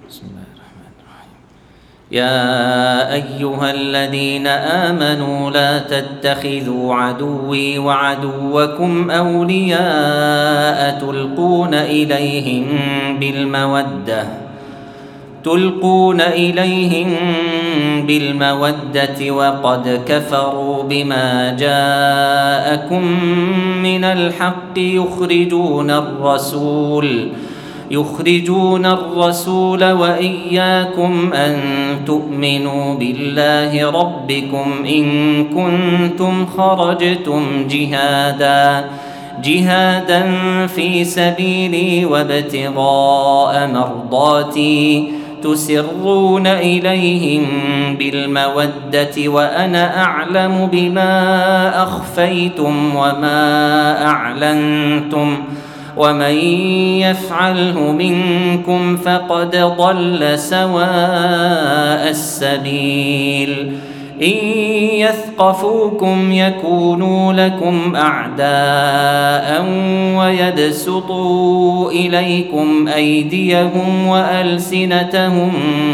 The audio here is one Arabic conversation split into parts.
بسم الله الرحمن الرحيم. يا أيها الذين آمنوا لا تتخذوا عدوي وعدوكم أولياء تلقون إليهم بالمودة وقد كفروا بما جاءكم من الحق يخرجون الرسول وإياكم أن تؤمنوا بالله ربكم إن كنتم خرجتم جهادا في سبيلي وابتغاء مرضاتي تسرون إليهم بالمودة وأنا أعلم بما أخفيتم وما أعلنتم ومن يفعله منكم فقد ضل سواء السبيل إن يثقفوكم يكونوا لكم أعداء ويبسطوا إليكم أيديهم وألسنتهم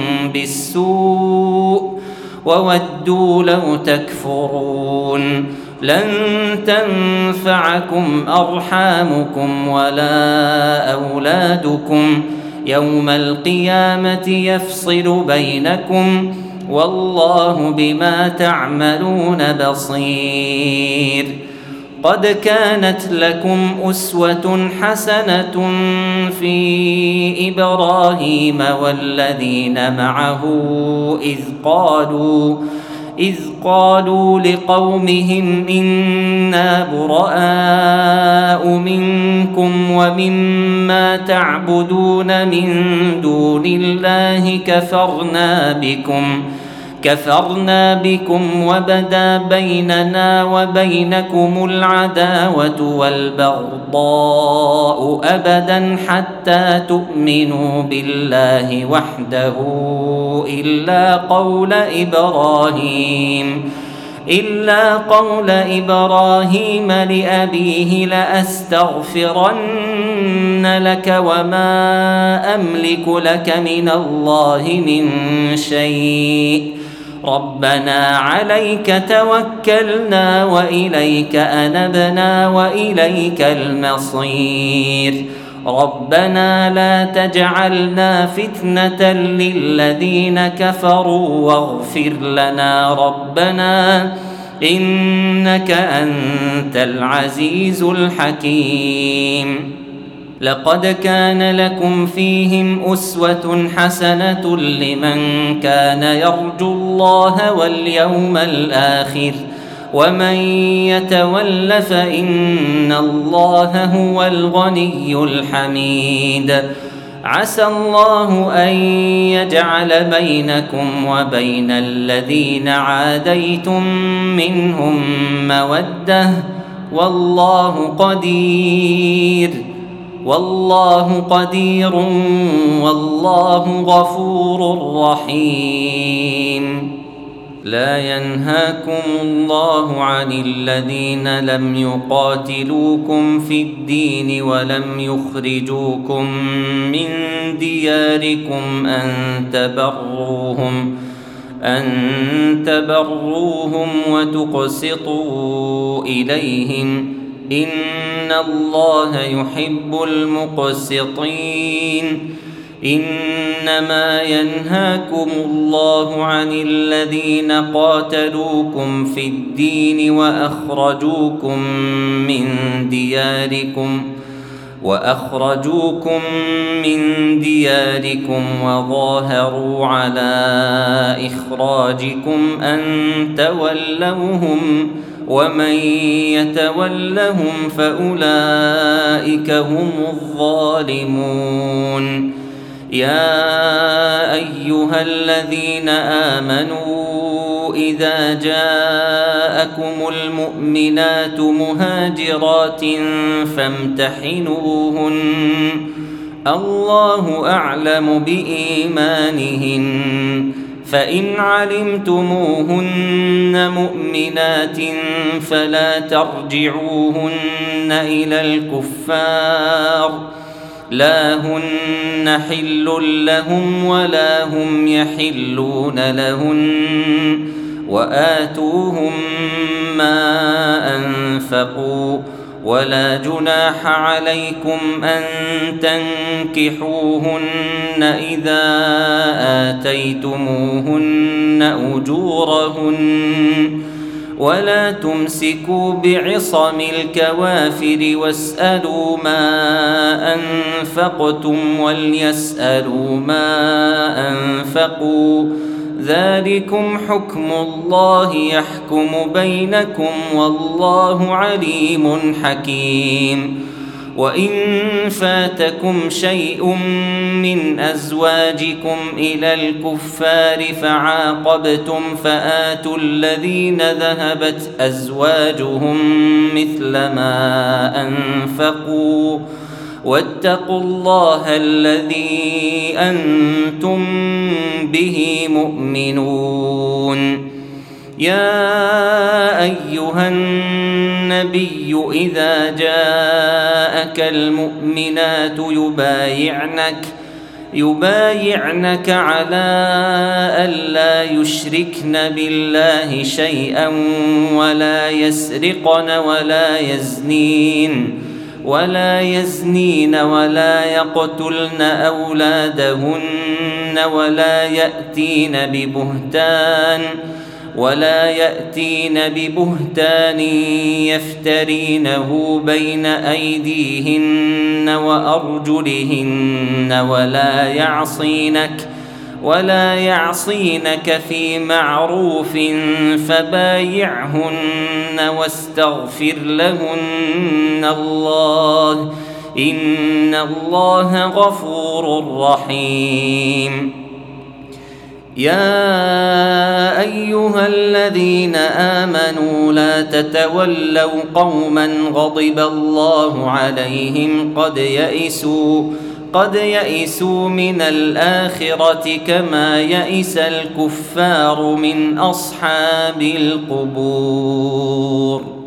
بالسوء وودوا لو تكفرون لن تنفعكم أرحامكم ولا أولادكم يوم القيامة يفصل بينكم والله بما تعملون بصير. قد كانت لكم أسوة حسنة في إبراهيم والذين معه إذ قالوا لقومهم إنا براء منكم ومما تعبدون من دون الله كفرنا بكم وبدا بيننا وبينكم العداوة والبغضاء أبدا حتى تؤمنوا بالله وحده إلا قول إبراهيم لأبيه لأستغفرن لك وما أملك لك من الله من شيء ربنا عليك توكلنا وإليك أنبنا وإليك المصير ربنا لا تجعلنا فتنة للذين كفروا واغفر لنا ربنا إنك أنت العزيز الحكيم. لقد كان لكم فيهم أسوة حسنة لمن كان يرجو الله واليوم الآخر ومن يتول فإن الله هو الغني الحميد. عسى الله أن يجعل بينكم وبين الذين عاديتم منهم مودة والله قدير والله غفور رحيم. لا ينهاكم الله عن الذين لم يقاتلوكم في الدين ولم يخرجوكم من دياركم أن تبروهم وتقسطوا إليهم إن الله يحب المقسطين. إنما ينهاكم الله عن الذين قاتلوكم في الدين وأخرجوكم من دياركم وظاهروا على إخراجكم أن تولوهم ومن يتولهم فأولئك هم الظالمون. يا أيها الذين آمنوا إذا جاءكم المؤمنات مهاجرات فامتحنوهن الله أعلم بإيمانهن فإن علمتموهن مؤمنات فلا ترجعوهن إلى الكفار لا هن حل لهم ولا هم يحلون لهن وآتوهم ما أنفقوا ولا جناح عليكم أن تنكحوهن إذا آتيتموهن أجورهن ولا تمسكوا بعصم الكوافر واسألوا ما أنفقتم وليسألوا ما أنفقوا ذلكم حكم الله يحكم بينكم والله عليم حكيم وإن فاتكم شيء من أزواجكم إلى الكفار فعاقبتم فآتوا الذين ذهبت أزواجهم مثل ما أنفقوا واتقوا الله الذي أنتم به مؤمنون يا أيها النبي إذا جاءك المؤمنات يبايعنك على ألا يشركن بالله شيئا ولا يسرقن ولا يزنين ولا يقتلن أولادهن ولا يأتين ببهتان يفترينه بين أيديهن وأرجلهن ولا يعصينك في معروف فبايعهن واستغفر لهن الله إن الله غفور رحيم يا أيها الذين آمنوا لا تتولوا قوما غضب الله عليهم قد يئسوا من الآخرة كما يئس الكفار من أصحاب القبور.